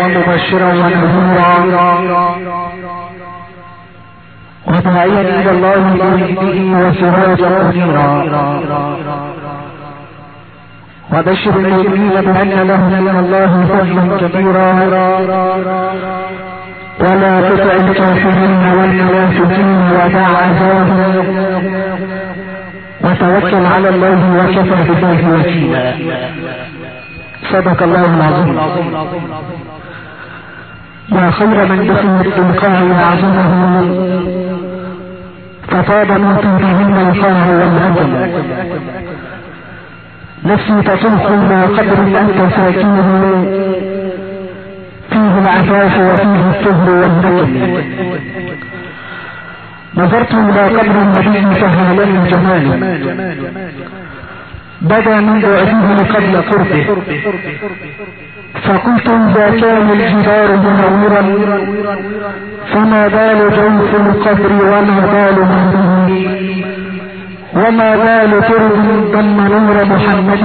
ومبشرا ونذيرا وداعيا الى الله باذنه وسراجا منيرا وبشر المؤمنين بان لهم من الله فضلا كبيرا ولا تطع الكافرين والمنافقين ودع عذابهم وتوكل على الله وكفى بالله وكيلا. صدق الله العظيم. يا خير من دخل الإلقاء وعظمه فطاب من طيبهن القاع والهدم. نفسي تطوق ما قدر أنت ساكنه فيه العفاف وفيه الطهر والنكم. نظرت إلى قبر النبي فهالني جماله بدا من بعده قبل قربه فقلت إذا كان الجدار منورا فما بال جوف القبر وما بال مهده وما بال ترب ضم نور محمد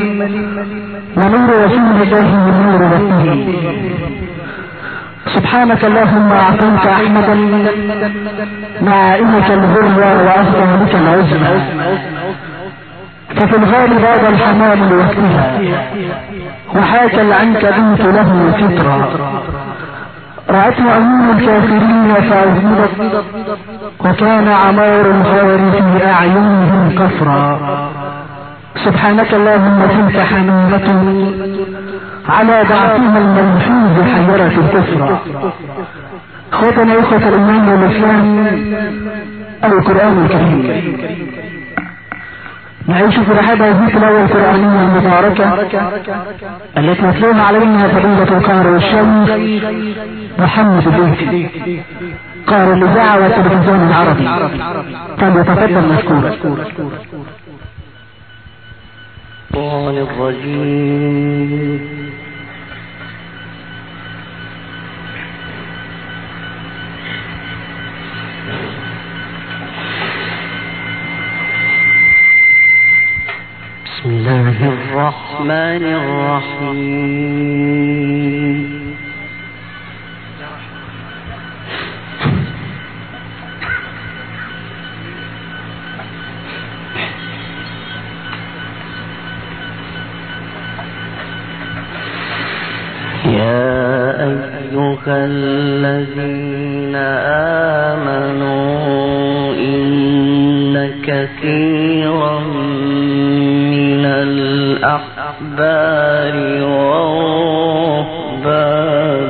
ونور رسول الله ونور ربه. سبحانك اللهم أعطيت أحمدا معائمك الغرة وأفضلك العزمى ففي الغالب هذا الحمام لوقتها وحاك العنكبوت له فطرا رأت عيون الكافرين فأذنبت وكان عمار الغار في أعينهم كفرا. سبحانك اللهم تلك حمامة على ضعفها المنحوز حيرة الكفر. اخوتنا اخوة الايمان والاسلام القرآن الكريم نعيش في رحاب هذه التلاوة القرآنية المباركة التي يتلوها علينا فضيلة القارئ والشيخ محمد البيتي قارئ الإذاعة والتلفزيون العربي فليتفضل مشكورا. الشيطان الرجيم. بسم الله الرحمن الرحيم. يا أيها الذين آمنوا إن كثيرا من الأحبار والرهبان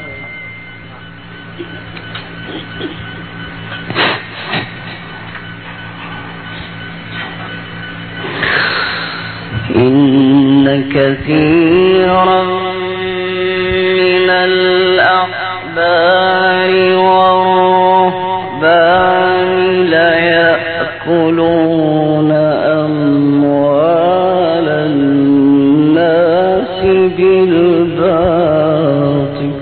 إن كثيرا من الأحبار والرهبان ليأكلون أموال الناس بالباطل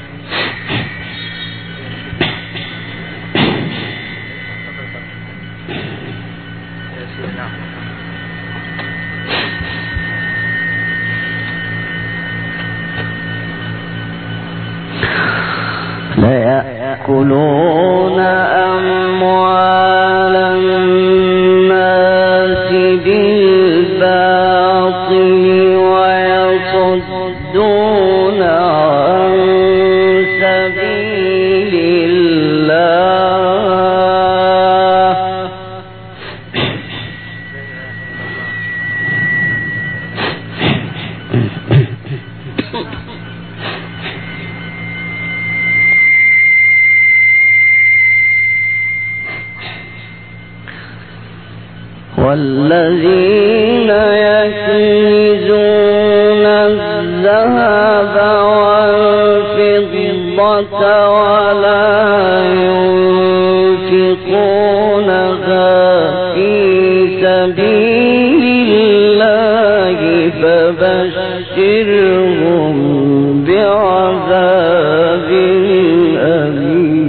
ليأكلون أموال الناس بالباطل ويصدون عن سبيل الله والذين يكنزون الذهب والفضة ولا ينفقونها في سبيل الله فبشرهم بعذاب أليم.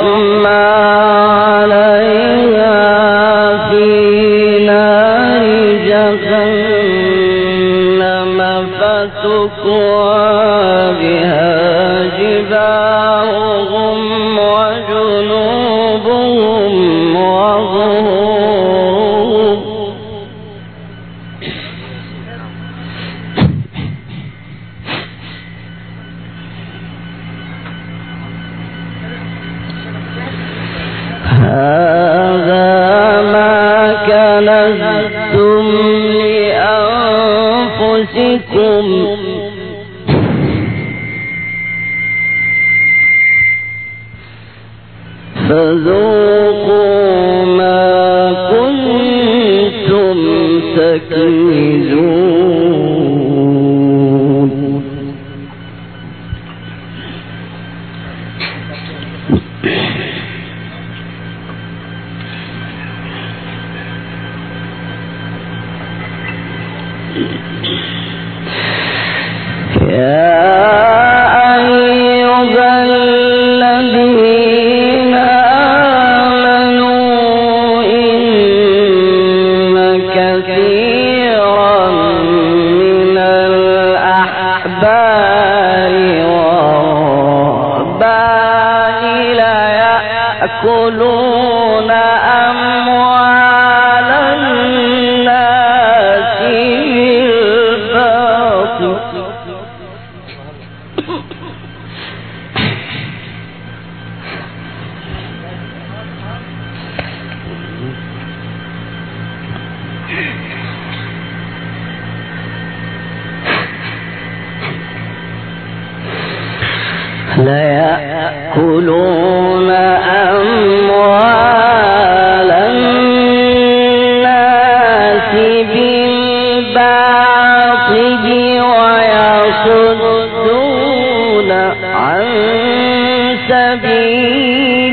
فذوقوا ما كنتم تكنزون يأكلون أموال الناس بالباطل لا يأكلون أموال الناس بالباطل ويصدون عن سبيل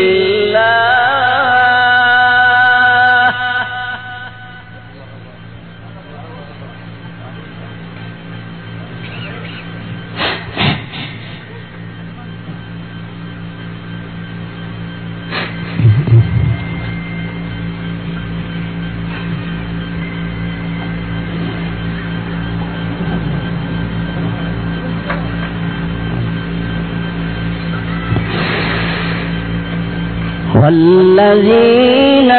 الله والذين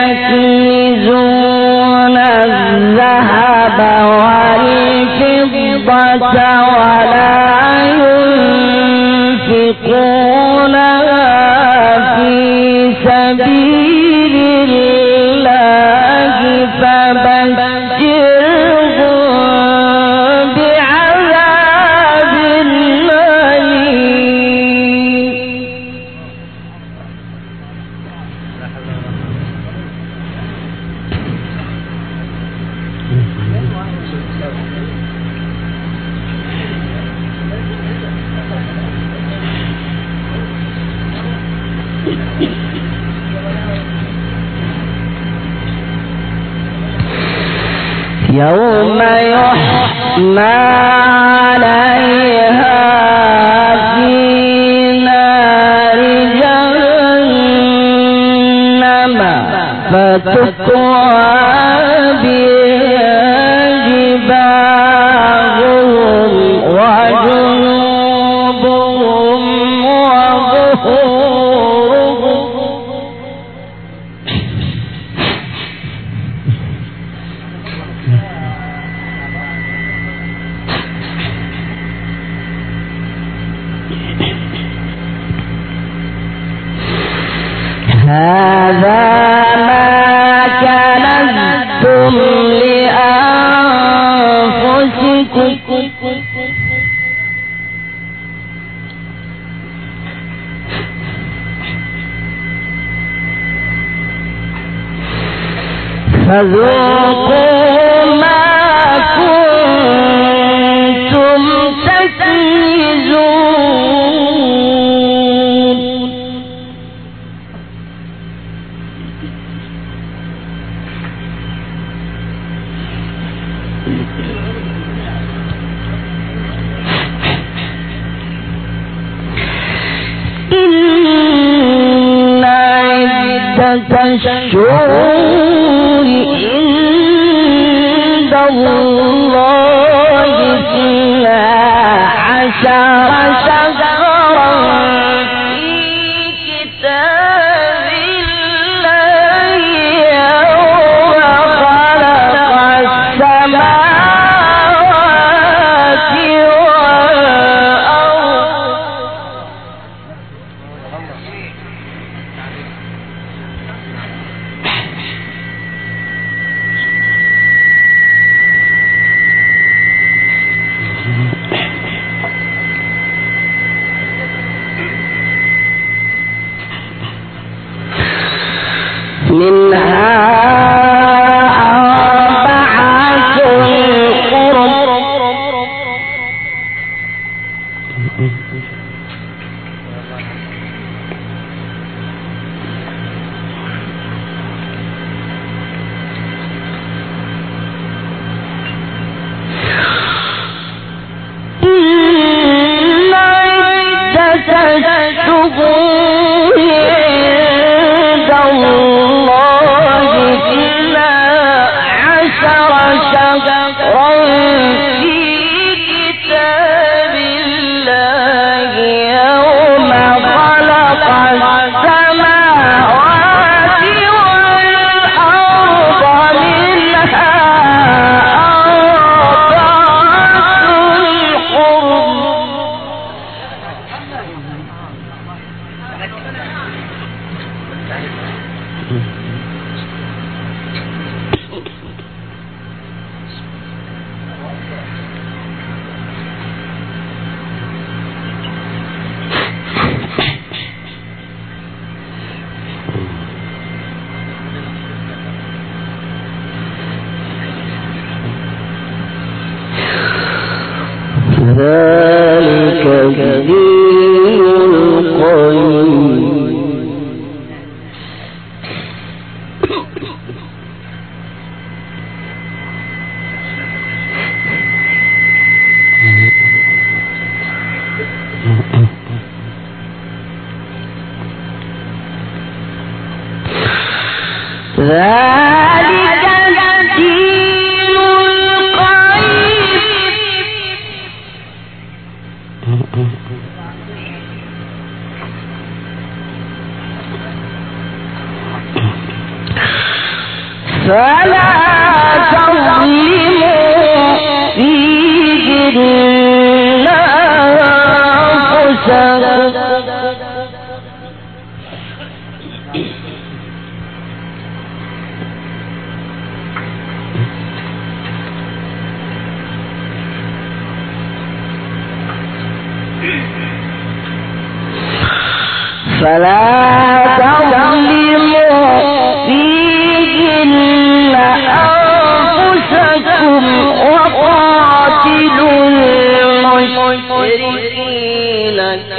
يكنزون الذهب والفضة ولا ينفقونها في سبيل الله فبشرهم بعذاب أليم يوم يحمى عليها في نار جهنم فتكوى بها جباههم وجنوبهم وظهورهم هذا ما كنزتم لأنفسكم فذوقوا ما كنتم تكنزون إن الشهور عند الله 12 شهرا في كتاب الله يوم خلق السماوات منها أربعة إن عدة الشهور عند الله 12 شهرا في كتاب الله يوم خلق السماوات والأرض منها ذلك الدين القيم ذلك الدين فلا تظلموا فيهن أنفسكم وقاتلوا المشركين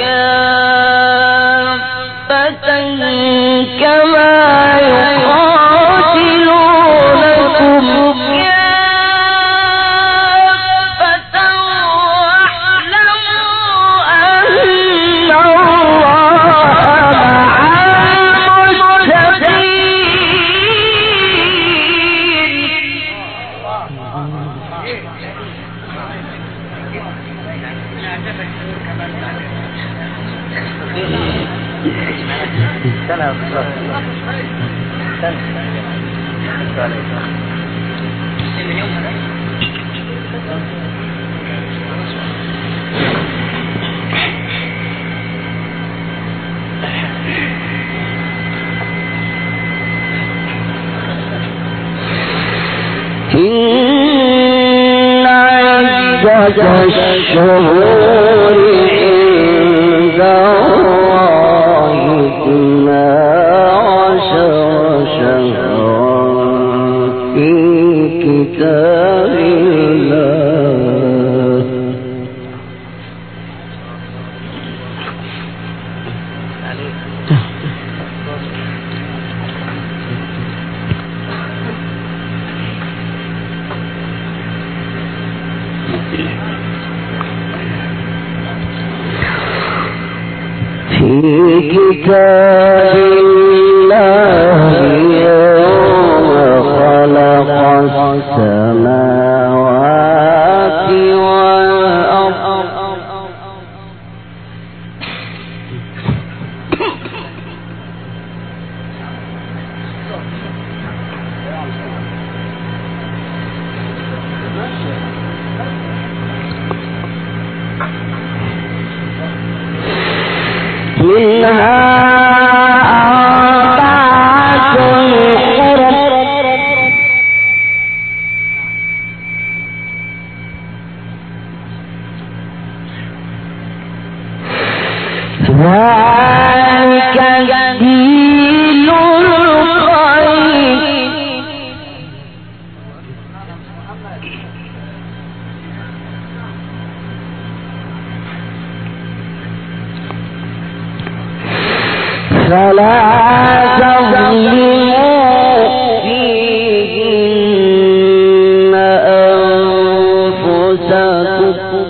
كافة كما يقاتلونكم كافة واعلموا أن الله إن عدة الشهور عند الله 12 شهرا في كتاب الله في كتاب الله فلا تظلموا فيهن أنفسكم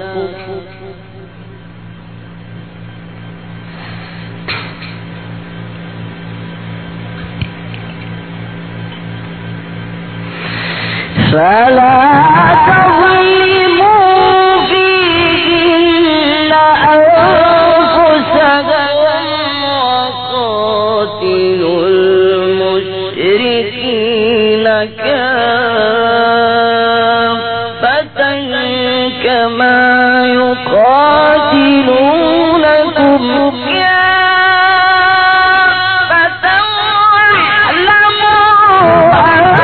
وقاتلوا المشركين كافة كما يقاتلونكم كافة واعلموا أن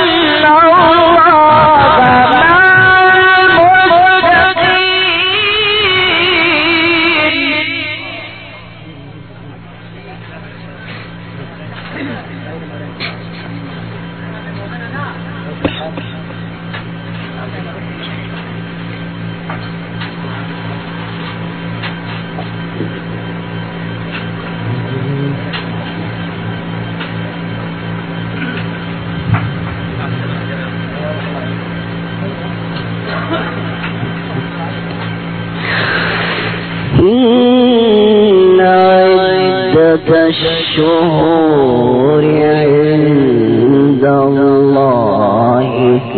إن عدة الشهور عند الله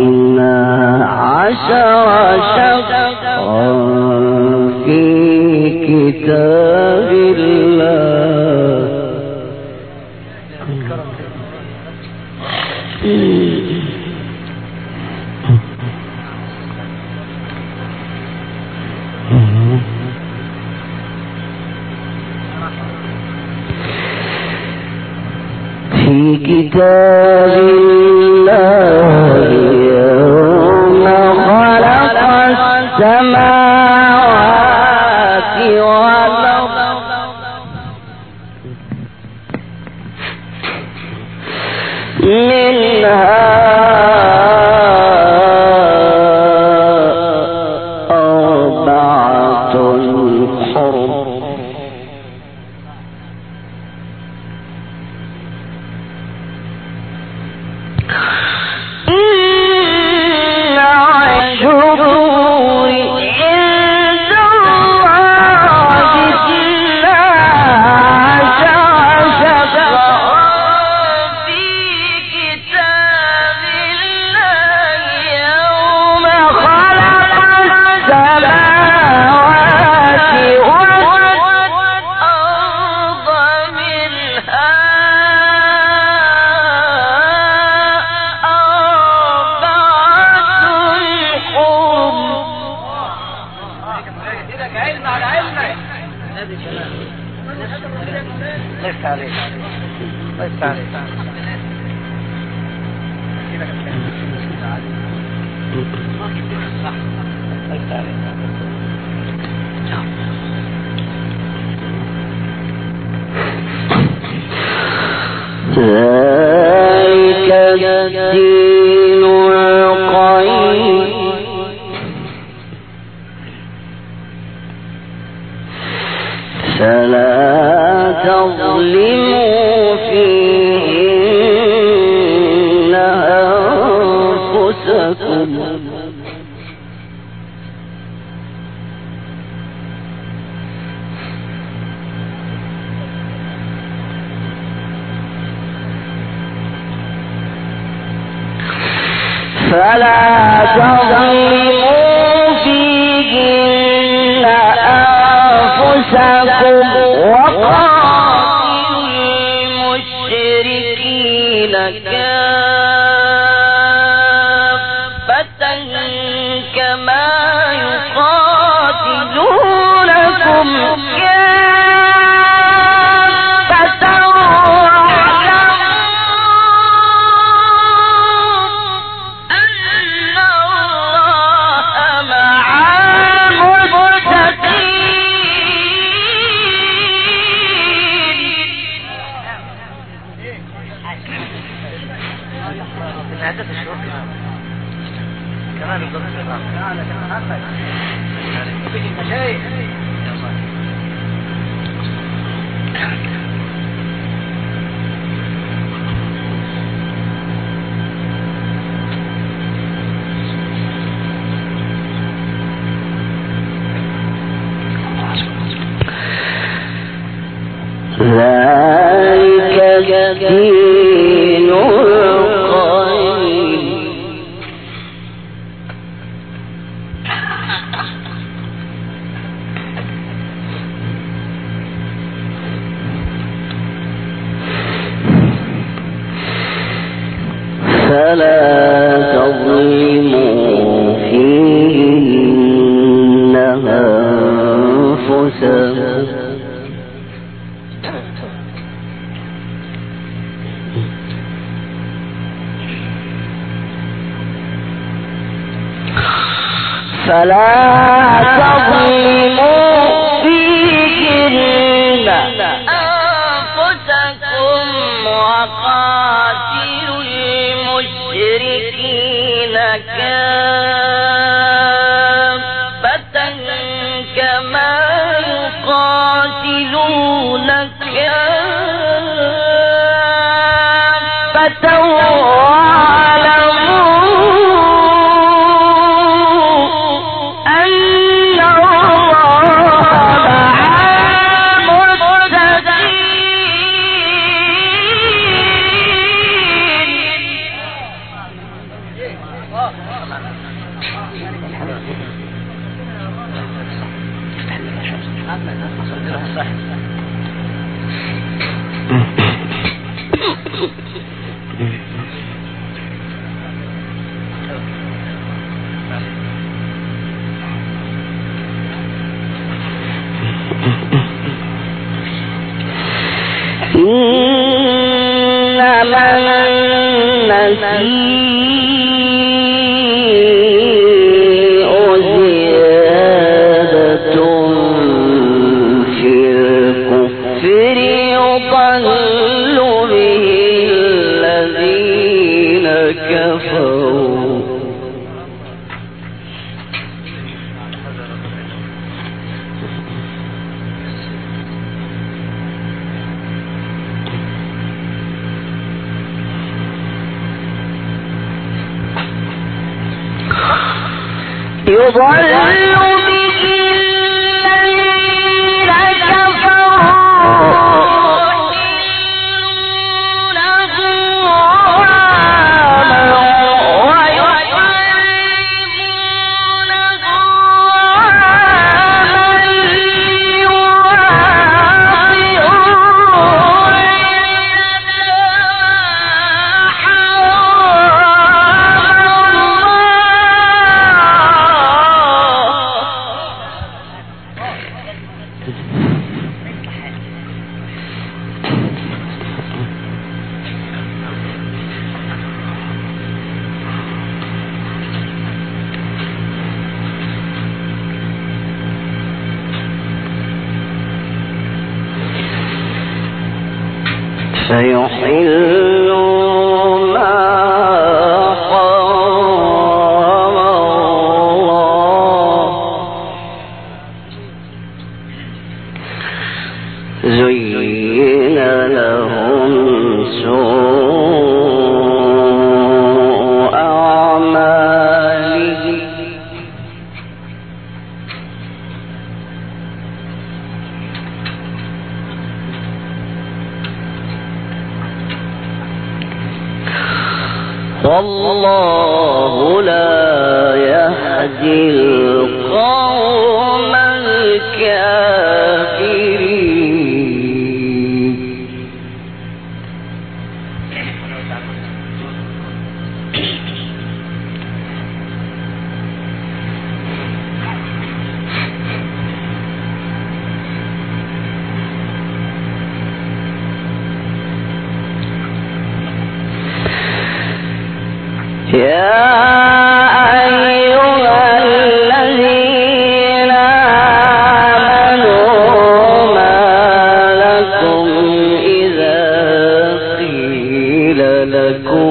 12 شهرا في كتاب الله يوم خلق السماوات والأرض منها أربعة حرم ذلك الدين القيم فلا تظلموا فيهن أنفسكم وقاتلوا المشركين كافة كما يقاتلونكم كافة دين القيم فلا تظلموا فيهن أنفسكم وقاتلوا المشركين كافة كما يقاتلونك كافة إنما النسيء زيادة في الكفر يضل به الذين كفروا فيحل ما حرم الله زين لهم سوء أعمالهم والله لا يهدي القوم الكافرين يا أيها الذين آمنوا ما لكم إذا قيل لكم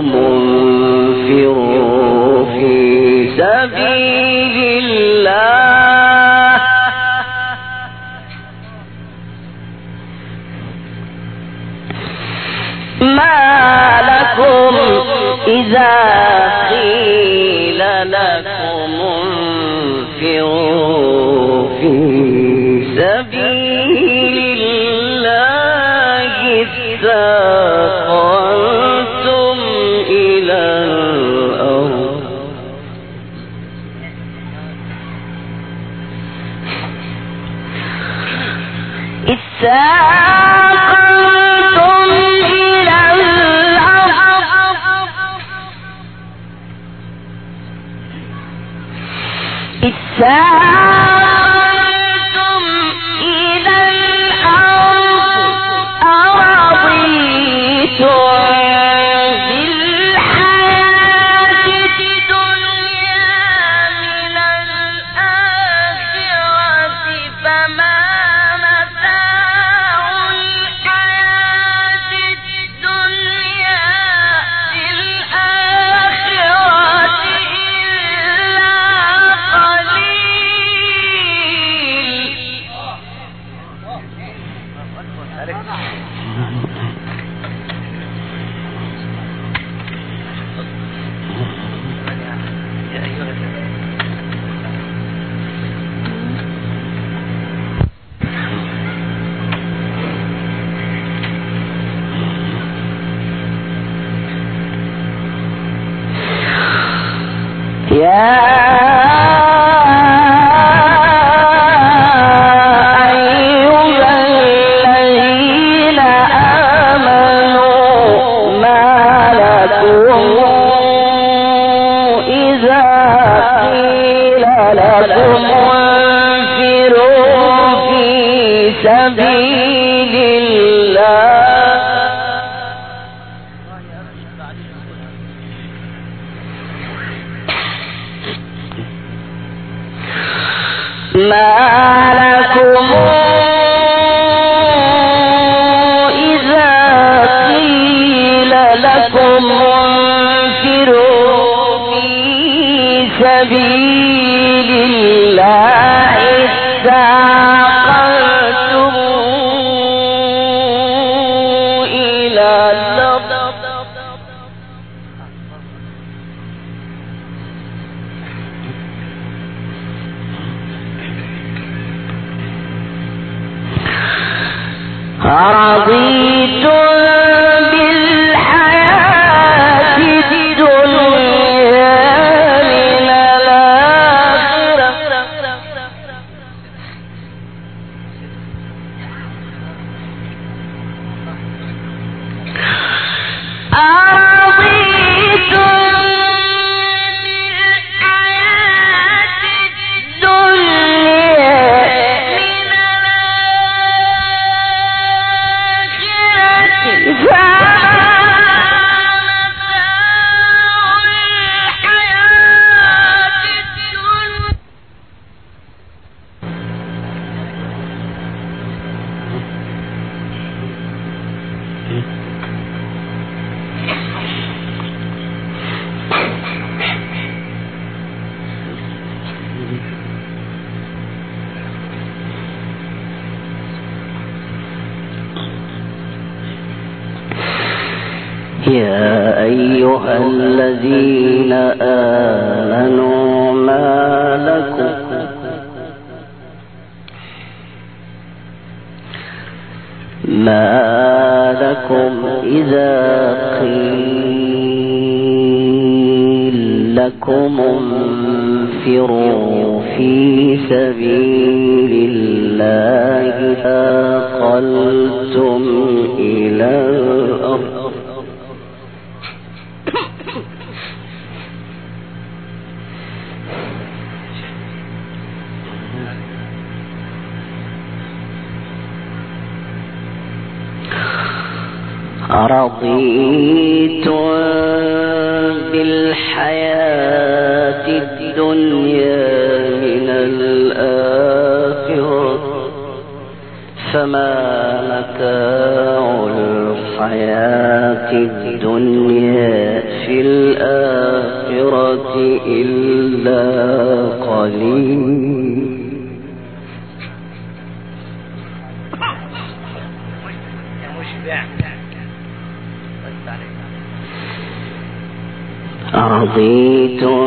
انفروا في سبيل الله ما لكم إذا قيل لكم انفروا في سبيل الله اثاقلتم ساقلتم إلى الأرض يا أيها الذين آمنوا ما لكم إذا قيل لكم انفروا في سبيل الله ثاقلتم إلى الأرض أرضيتم بالحياة الدنيا من الآخرة فما متاع الحياة الدنيا في الآخرة إلا قليل. أرضيتم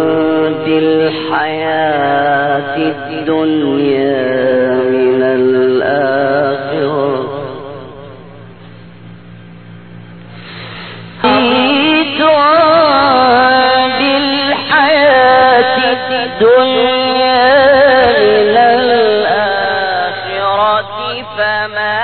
بالحياة الدنيا من الآخرة أرضيتم بالحياة الدنيا من الآخرة فما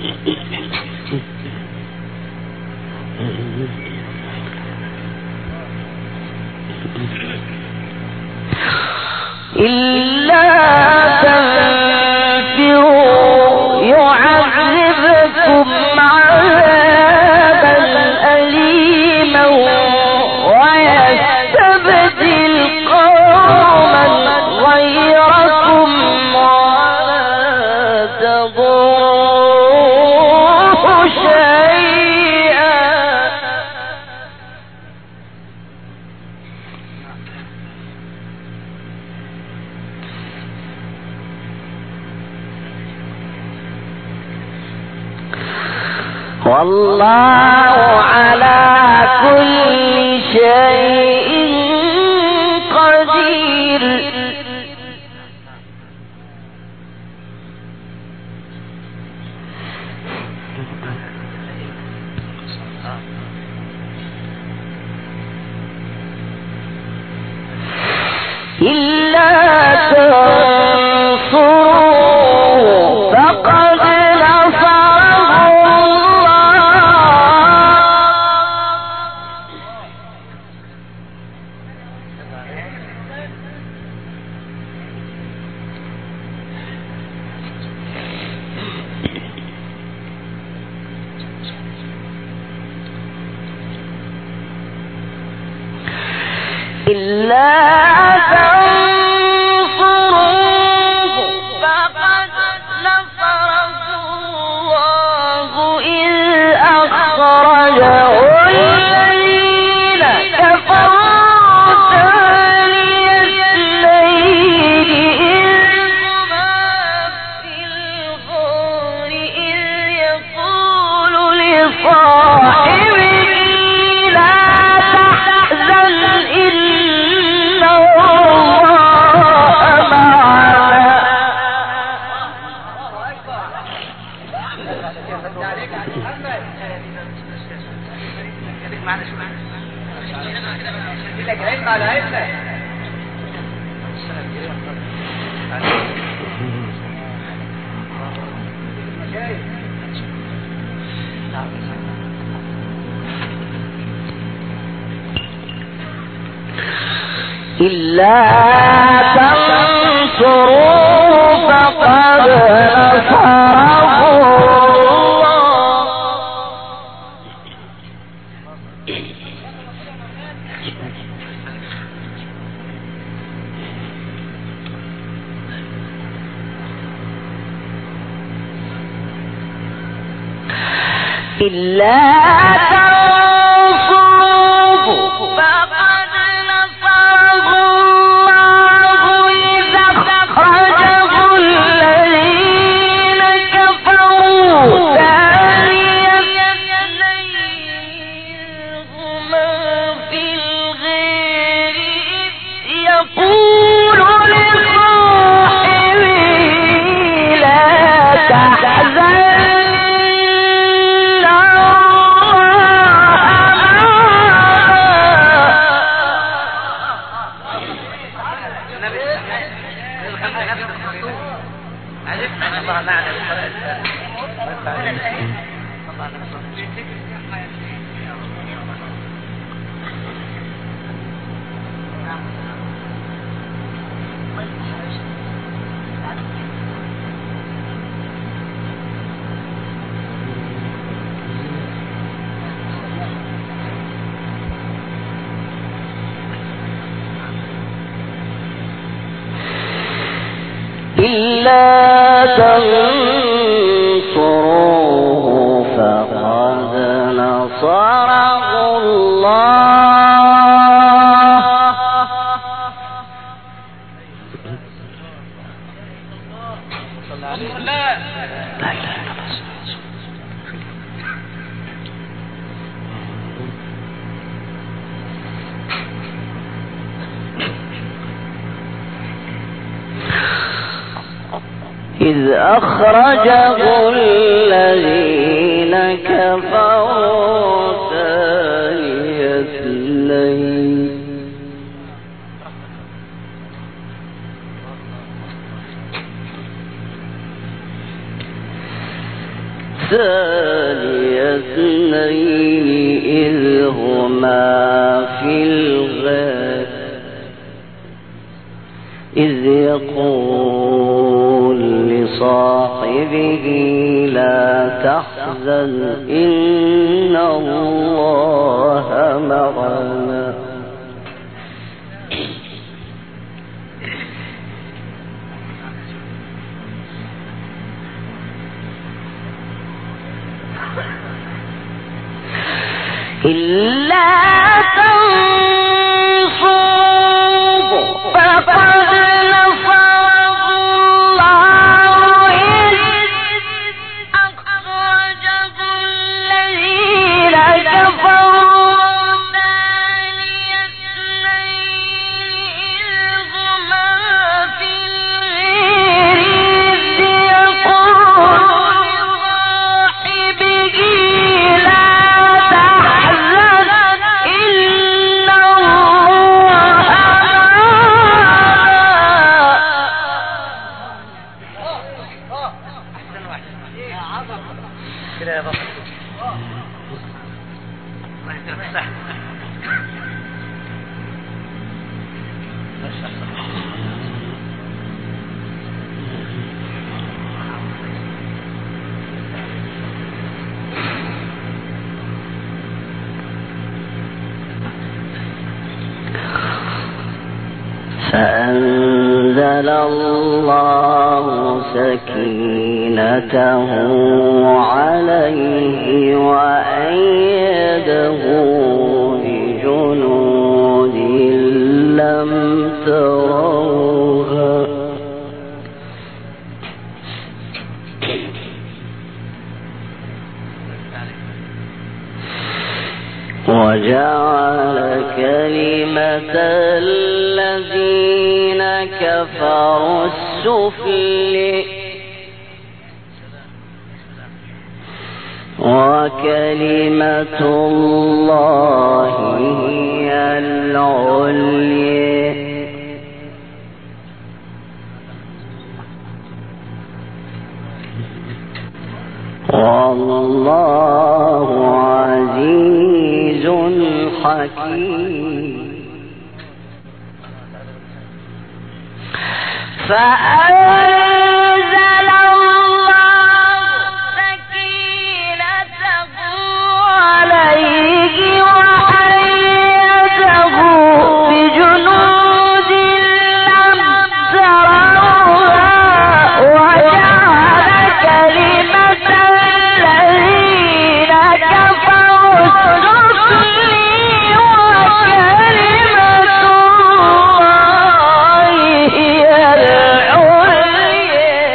إلا تنفروا يعذبكم عذابا أليما ويستبدل قوما غيركم ولا تضروه شيئا. والله على كل شيء قدير. إلا تنصروا فقد نصره إلا تنصروه فقد نصره الله إذ أخرجه الذين كفروا ثاني اثنين إذ هما في الغار إذ يقول لصاحبه لا تحزن إن الله معنا. إلا تنصروا فقد نصره الله. إلا تنصروه فقد نصره الله إذ أخرجه الذين كفروا ثاني اثنين هما في الغار إذ يقول لصاحبه لا تحزن إلا تنصروه فقد نصره الله. إذ أخرجه الذين كفروا ثاني اثنين ثاني اثنين إذ هما في الغار إذ يقول لصاحبه لا تحزن إن الله معنا إلا تنصروه فقد نصره الله إذ أخرجه الذين كفروا ثاني اثنين إذ هما في الغار إذ يقول لصاحبه لا تحزن إن الله فأنزل الله سكينته عليه وأيده بجنود لم تروها وجعل كلمة الذين كفروا السفل وكلمة الله هي العليا والله عزيز حكيم فأنزل الله سكينته عليه وأيده بجنود لم تروها وجعل كلمة الذين كفروا السفل وكلمة الله هي العليا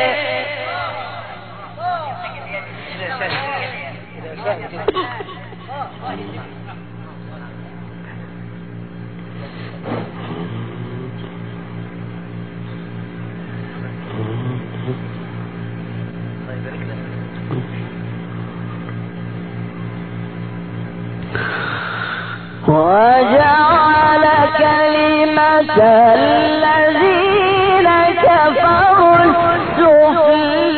وجعل كلمة الذين كفروا السفل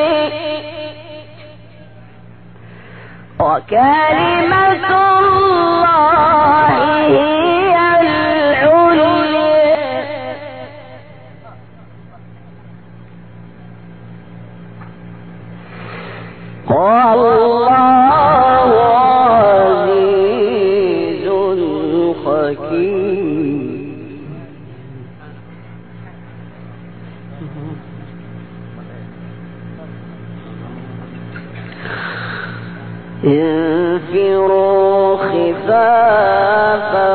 وكلمة الله هي العليا والله عزيز حكيم انفروا خفافا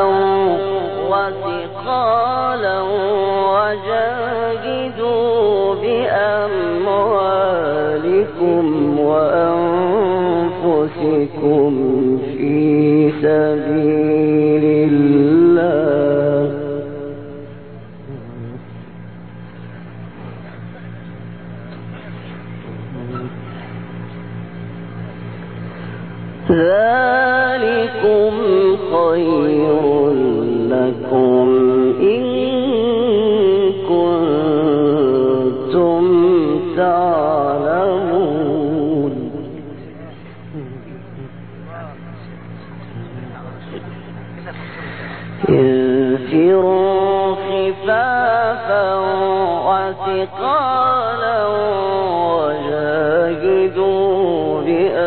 وثقالا وجاهدوا بأموالكم وأنفسكم في سبيل الله ذلكم خير لكم إن كنتم تعلمون انفروا خفافا وثقالا وجاهدوا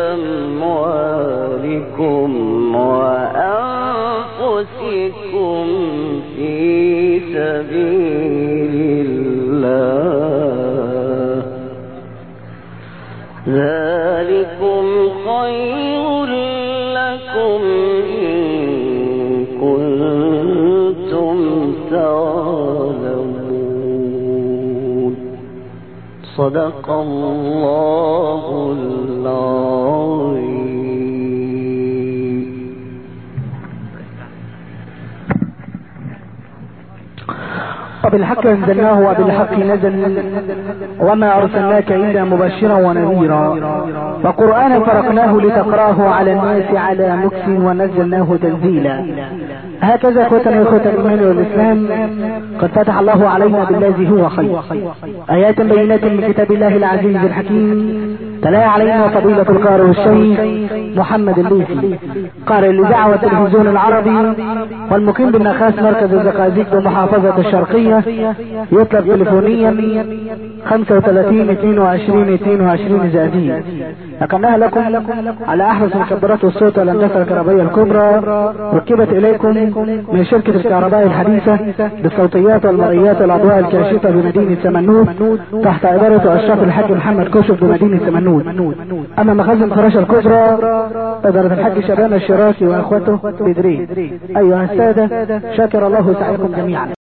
بأموالكم وأنفسكم في سبيل الله ذلكم خير لكم إن كنتم تعلمون صدق الله العظيم. وبالحق أنزلناه وبالحق نزل وما أرسلناك إلا مبشرا ونذيرا وقرآنا فرقناه لتقراه على الناس على مكث ونزلناه تنزيلا. هكذا إخوة الإيمان والإسلام قد فتح الله علينا بالذي هو خير آيات بينات من كتاب الله العزيز الحكيم تلا علينا فضيلة القارئ الشيخ محمد الليثي قارئ لدعوة التلفزيون العربي والمقيم بالنخاس مركز الزقازيق بمحافظة الشرقية. يطلب تلفونيا 35 22 22 زائدين. نقلناها لكم على أحدث مكبرات الصوت والهندسة الكهربائية الكبرى ركبت إليكم من شركة الكهرباء الحديثة بالصوتيات والمرئيات والأضواء الكاشفة بمدينة سمنود تحت إدارة أشراف الحاج محمد كشف بمدينة سمنود. أما مخازن فراشة الكبرى إدارة الحاج شبان الشراكي وأخوته بدرين. أيها السادة شكر الله سعيكم جميعا.